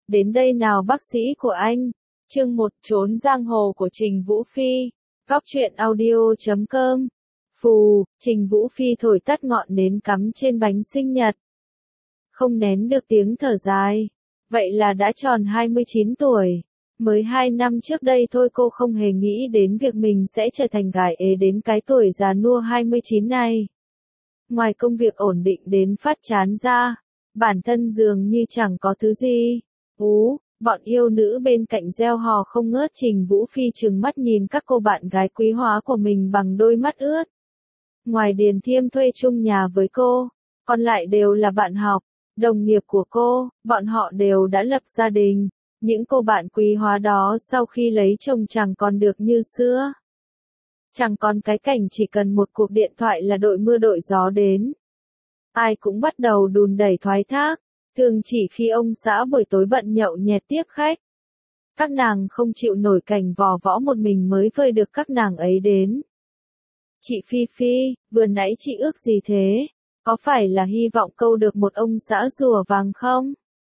Đến đây nào bác sĩ của anh. Chương 1 Trốn giang hồ của Trình Vũ Phi. Góc truyện audio.com. Phù, Trình Vũ Phi thổi tắt ngọn nến cắm trên bánh sinh nhật. Không nén được tiếng thở dài. Vậy là đã tròn 29 tuổi. Mới 2 năm trước đây thôi cô không hề nghĩ đến việc mình sẽ trở thành gái ế đến cái tuổi già nua 29 này. Ngoài công việc ổn định đến phát chán ra, bản thân dường như chẳng có thứ gì. Bọn yêu nữ bên cạnh reo hò không ngớt. Trình Vũ Phi trừng mắt nhìn các cô bạn gái quý hóa của mình bằng đôi mắt ướt. Ngoài Điền Thiêm thuê chung nhà với cô, còn lại đều là bạn học, đồng nghiệp của cô, bọn họ đều đã lập gia đình. Những cô bạn quý hóa đó sau khi lấy chồng chẳng còn được như xưa. Chẳng còn cái cảnh chỉ cần một cuộc điện thoại là đội mưa đội gió đến. Ai cũng bắt đầu đùn đẩy thoái thác, thường chỉ khi ông xã buổi tối bận nhậu nhẹt tiếp khách. Các nàng không chịu nổi cảnh vò võ một mình mới vơi được các nàng ấy đến. Chị Phi Phi, vừa nãy chị ước gì thế? Có phải là hy vọng câu được một ông xã rùa vàng không?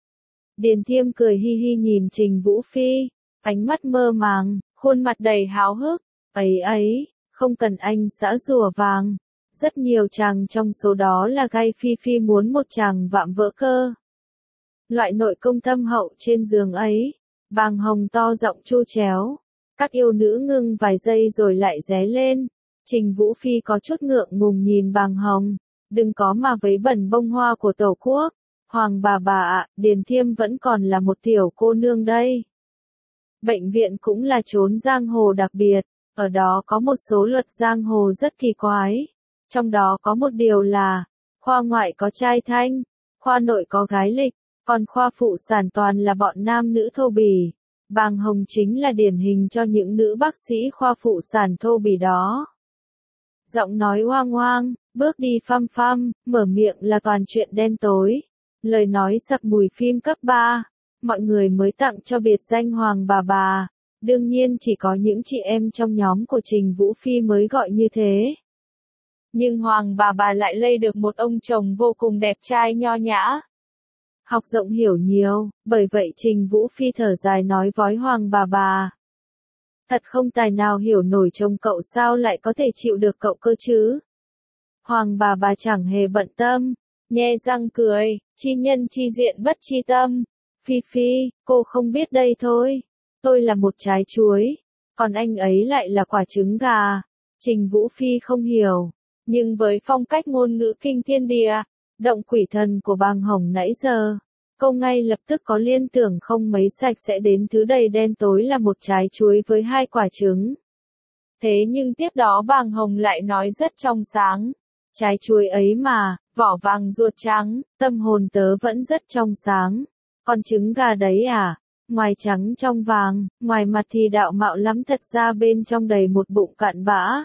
Điền Thiêm cười hi hi nhìn Trình Vũ Phi, ánh mắt mơ màng, khuôn mặt đầy háo hức. Ấy, không cần anh xã rùa vàng. Rất nhiều chàng trong số đó là gai Phi Phi muốn một chàng vạm vỡ cơ. Loại nội công thâm hậu trên giường ấy, Bàng Hồng to giọng chu chéo. Các yêu nữ ngưng vài giây rồi lại ré lên. Trình Vũ Phi có chút ngượng ngùng nhìn Bàng Hồng. Đừng có mà vấy bẩn bông hoa của Tổ quốc. Hoàng bà ạ, Điền Thiêm vẫn còn là một tiểu cô nương đây. Bệnh viện cũng là chốn giang hồ đặc biệt. Ở đó có một số luật giang hồ rất kỳ quái. Trong đó có một điều là, khoa ngoại có trai thanh, khoa nội có gái lịch, còn khoa phụ sản toàn là bọn nam nữ thô bỉ. Bàng Hồng chính là điển hình cho những nữ bác sĩ khoa phụ sản thô bỉ đó. Giọng nói oang oang, bước đi phăm phăm, mở miệng là toàn chuyện đen tối. Lời nói sặc mùi phim cấp 3, mọi người mới tặng cho biệt danh Hoàng bà. Đương nhiên chỉ có những chị em trong nhóm của Trình Vũ Phi mới gọi như thế. Nhưng Hoàng bà lại lây được một ông chồng vô cùng đẹp trai nho nhã. Học rộng hiểu nhiều, bởi vậy Trình Vũ Phi thở dài nói với Hoàng bà. Thật không tài nào hiểu nổi chồng cậu sao lại có thể chịu được cậu cơ chứ. Hoàng bà chẳng hề bận tâm, nhe răng cười, chi nhân chi diện bất chi tâm. Phi Phi, cô không biết đây thôi. Tôi là một trái chuối, còn anh ấy lại là quả trứng gà. Trình Vũ Phi không hiểu, nhưng với phong cách ngôn ngữ kinh thiên địa, động quỷ thần của Bàng Hồng nãy giờ, cô ngay lập tức có liên tưởng không mấy sạch sẽ đến thứ đầy đen tối là một trái chuối với 2 quả trứng. Thế nhưng tiếp đó Bàng Hồng lại nói rất trong sáng. Trái chuối ấy mà, vỏ vàng ruột trắng, tâm hồn tớ vẫn rất trong sáng. Còn trứng gà đấy à? Ngoài trắng trong vàng, ngoài mặt thì đạo mạo lắm thật ra bên trong đầy một bụng cặn bã.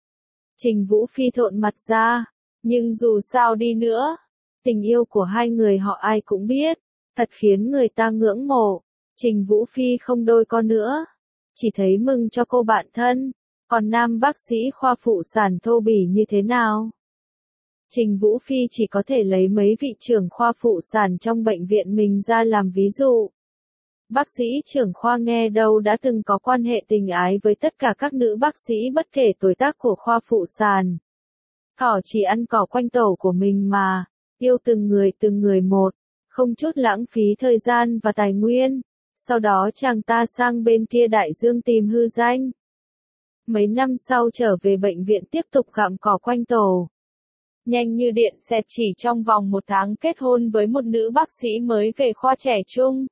Trình Vũ Phi thộn mặt ra, nhưng dù sao đi nữa, tình yêu của hai người họ ai cũng biết, thật khiến người ta ngưỡng mộ. Trình Vũ Phi không đôi co nữa, chỉ thấy mừng cho cô bạn thân, còn nam bác sĩ khoa phụ sản thô bỉ như thế nào? Trình Vũ Phi chỉ có thể lấy mấy vị trưởng khoa phụ sản trong bệnh viện mình ra làm ví dụ. Bác sĩ trưởng khoa nghe đâu đã từng có quan hệ tình ái với tất cả các nữ bác sĩ bất kể tuổi tác của khoa phụ sản. Thỏ chỉ ăn cỏ quanh tổ của mình mà, yêu từng người một, không chút lãng phí thời gian và tài nguyên. Sau đó chàng ta sang bên kia đại dương tìm hư danh. Mấy năm sau trở về bệnh viện tiếp tục gặm cỏ quanh tổ. Nhanh như điện xẹt chỉ trong vòng 1 tháng kết hôn với một nữ bác sĩ mới về khoa trẻ trung.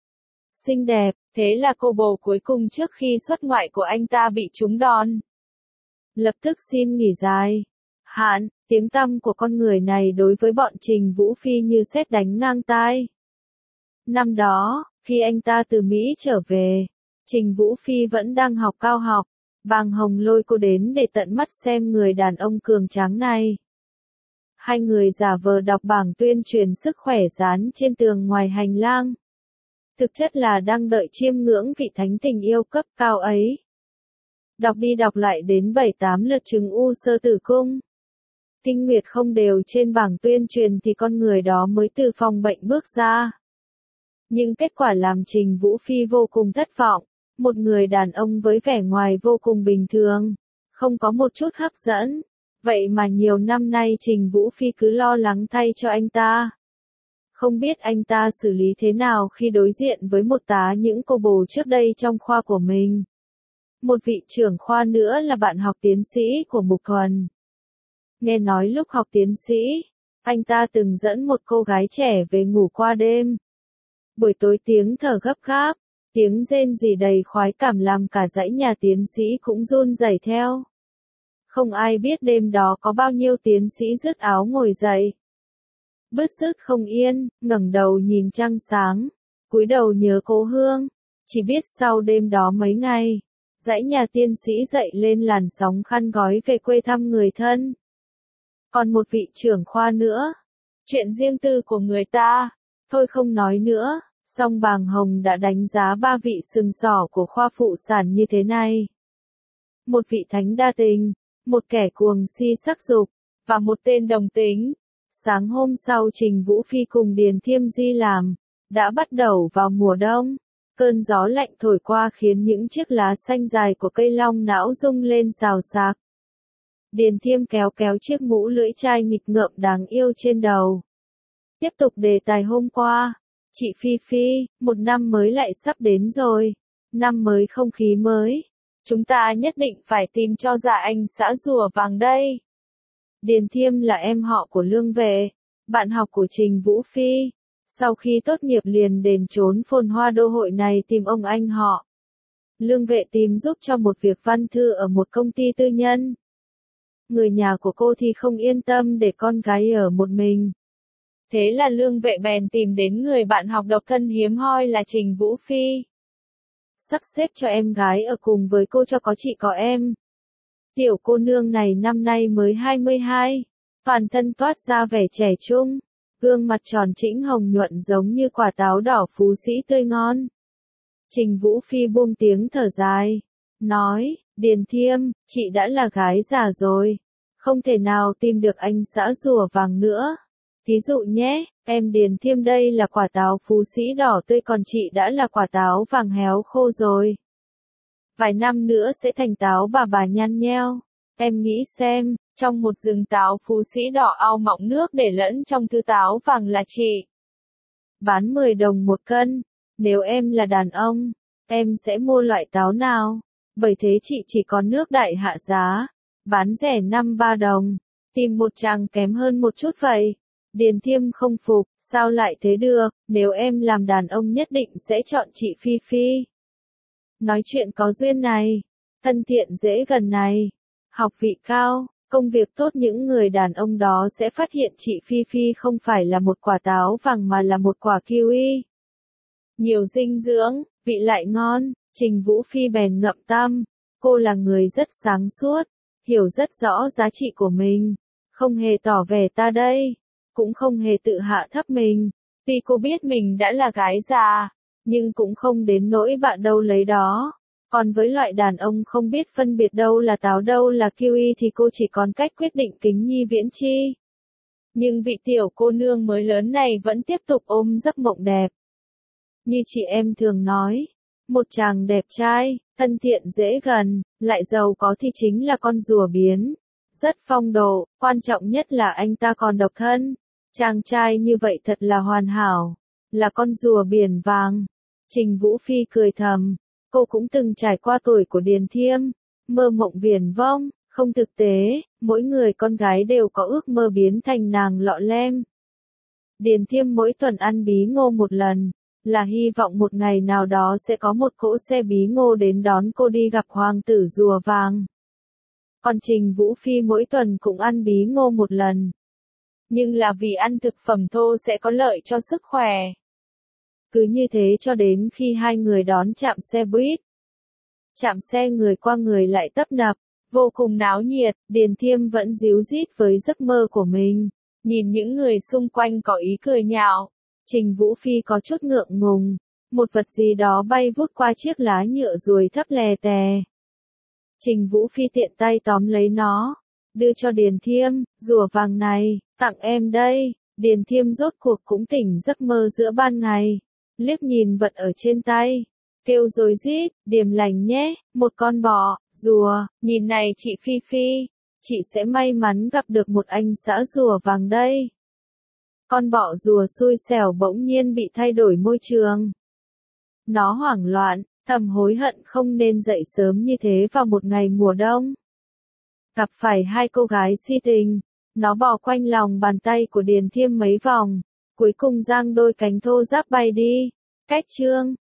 Xinh đẹp, thế là cô bồ cuối cùng trước khi xuất ngoại của anh ta bị trúng đòn. Lập tức xin nghỉ dài hạn, tiếng tăm của con người này đối với bọn Trình Vũ Phi như sét đánh ngang tai. Năm đó, khi anh ta từ Mỹ trở về, Trình Vũ Phi vẫn đang học cao học, Bàng Hồng lôi cô đến để tận mắt xem người đàn ông cường tráng này. Hai người giả vờ đọc bảng tuyên truyền sức khỏe dán trên tường ngoài hành lang. Thực chất là đang đợi chiêm ngưỡng vị thánh tình yêu cấp cao ấy. Đọc đi đọc lại đến 7-8 lượt chứng u xơ tử cung. Kinh nguyệt không đều trên bảng tuyên truyền thì con người đó mới từ phòng bệnh bước ra. Nhưng kết quả làm Trình Vũ Phi vô cùng thất vọng. Một người đàn ông với vẻ ngoài vô cùng bình thường, không có một chút hấp dẫn. Vậy mà nhiều năm nay Trình Vũ Phi cứ lo lắng thay cho anh ta. Không biết anh ta xử lý thế nào khi đối diện với một tá những cô bồ trước đây trong khoa của mình. Một vị trưởng khoa nữa là bạn học tiến sĩ của Mục Thuần. Nghe nói lúc học tiến sĩ, anh ta từng dẫn một cô gái trẻ về ngủ qua đêm. Buổi tối tiếng thở gấp gáp, tiếng rên rỉ đầy khoái cảm làm cả dãy nhà tiến sĩ cũng run rẩy theo. Không ai biết đêm đó có bao nhiêu tiến sĩ rứt áo ngồi dậy. Bứt rứt không yên, ngẩng đầu nhìn trăng sáng, cúi đầu nhớ cố hương. Chỉ biết sau đêm đó mấy ngày, dãy nhà tiên sĩ dậy lên làn sóng khăn gói về quê thăm người thân. Còn một vị trưởng khoa nữa, chuyện riêng tư của người ta, thôi không nói nữa, song Bàng Hồng đã đánh giá ba vị sừng sỏ của khoa phụ sản như thế này. Một vị thánh đa tình, một kẻ cuồng si sắc dục, và một tên đồng tính. Sáng hôm sau Trình Vũ Phi cùng Điền Thiêm Di làm, đã bắt đầu vào mùa đông. Cơn gió lạnh thổi qua khiến những chiếc lá xanh dài của cây long não rung lên xào xạc. Điền Thiêm kéo kéo chiếc mũ lưỡi chai nghịch ngợm đáng yêu trên đầu. Tiếp tục đề tài hôm qua. Chị Phi Phi, một năm mới lại sắp đến rồi. Năm mới không khí mới. Chúng ta nhất định phải tìm cho ra anh xã rùa vàng đây. Điền Thiêm là em họ của Lương Vệ, bạn học của Trình Vũ Phi. Sau khi tốt nghiệp liền đến trốn phồn hoa đô hội này tìm ông anh họ. Lương Vệ tìm giúp cho một việc văn thư ở một công ty tư nhân. Người nhà của cô thì không yên tâm để con gái ở một mình. Thế là Lương Vệ bèn tìm đến người bạn học độc thân hiếm hoi là Trình Vũ Phi. Sắp xếp cho em gái ở cùng với cô cho có chị có em. Tiểu cô nương này năm nay mới 22, toàn thân toát ra vẻ trẻ trung, gương mặt tròn trĩnh hồng nhuận giống như quả táo đỏ phú sĩ tươi ngon. Trình Vũ Phi buông tiếng thở dài, nói, Điền Thiêm, chị đã là gái già rồi, không thể nào tìm được anh xã rùa vàng nữa. Ví dụ nhé, em Điền Thiêm đây là quả táo phú sĩ đỏ tươi còn chị đã là quả táo vàng héo khô rồi. Vài năm nữa sẽ thành táo bà nhăn nheo. Em nghĩ xem, trong một rừng táo phú sĩ đỏ ao mọng nước để lẫn trong thứ táo vàng là chị. Bán 10 đồng một cân. Nếu em là đàn ông, em sẽ mua loại táo nào? Bởi thế chị chỉ có nước đại hạ giá. Bán rẻ 5-3 đồng. Tìm một chàng kém hơn một chút vậy. Điền Thiêm không phục, sao lại thế được, nếu em làm đàn ông nhất định sẽ chọn chị Phi Phi. Nói chuyện có duyên này, thân thiện dễ gần này, học vị cao, công việc tốt những người đàn ông đó sẽ phát hiện chị Phi Phi không phải là một quả táo vàng mà là một quả kiwi. Nhiều dinh dưỡng, vị lại ngon, Trình Vũ Phi bèn ngậm tâm, cô là người rất sáng suốt, hiểu rất rõ giá trị của mình, không hề tỏ vẻ ta đây, cũng không hề tự hạ thấp mình, tuy cô biết mình đã là gái già. Nhưng cũng không đến nỗi bạn đâu lấy đó. Còn với loại đàn ông không biết phân biệt đâu là táo đâu là kiwi thì cô chỉ còn cách quyết định kính nhi viễn chi. Nhưng vị tiểu cô nương mới lớn này vẫn tiếp tục ôm giấc mộng đẹp. Như chị em thường nói, một chàng đẹp trai, thân thiện dễ gần, lại giàu có thì chính là con rùa biến. Rất phong độ, quan trọng nhất là anh ta còn độc thân. Chàng trai như vậy thật là hoàn hảo, là con rùa biển vàng. Trình Vũ Phi cười thầm, cô cũng từng trải qua tuổi của Điền Thiêm, mơ mộng viển vông, không thực tế, mỗi người con gái đều có ước mơ biến thành nàng lọ lem. Điền Thiêm mỗi tuần ăn bí ngô một lần, là hy vọng một ngày nào đó sẽ có một cỗ xe bí ngô đến đón cô đi gặp hoàng tử rùa vàng. Còn Trình Vũ Phi mỗi tuần cũng ăn bí ngô một lần. Nhưng là vì ăn thực phẩm thô sẽ có lợi cho sức khỏe. Cứ như thế cho đến khi hai người đón chạm xe buýt. Chạm xe người qua người lại tấp nập, vô cùng náo nhiệt, Điền Thiêm vẫn díu dít với giấc mơ của mình. Nhìn những người xung quanh có ý cười nhạo. Trình Vũ Phi có chút ngượng ngùng. Một vật gì đó bay vút qua chiếc lá nhựa ruồi thấp lè tè. Trình Vũ Phi tiện tay tóm lấy nó. Đưa cho Điền Thiêm, rùa vàng này, tặng em đây. Điền Thiêm rốt cuộc cũng tỉnh giấc mơ giữa ban ngày. liếc nhìn vật ở trên tay, kêu rối rít, điềm lành nhé, một con bọ, rùa, nhìn này chị Phi Phi, chị sẽ may mắn gặp được một anh xã rùa vàng đây. Con bọ rùa xui xẻo bỗng nhiên bị thay đổi môi trường. Nó hoảng loạn, thầm hối hận không nên dậy sớm như thế vào một ngày mùa đông. Gặp phải hai cô gái si tình, nó bò quanh lòng bàn tay của Điền Thiêm mấy vòng, cuối cùng giang đôi cánh thô ráp bay đi. Cách chương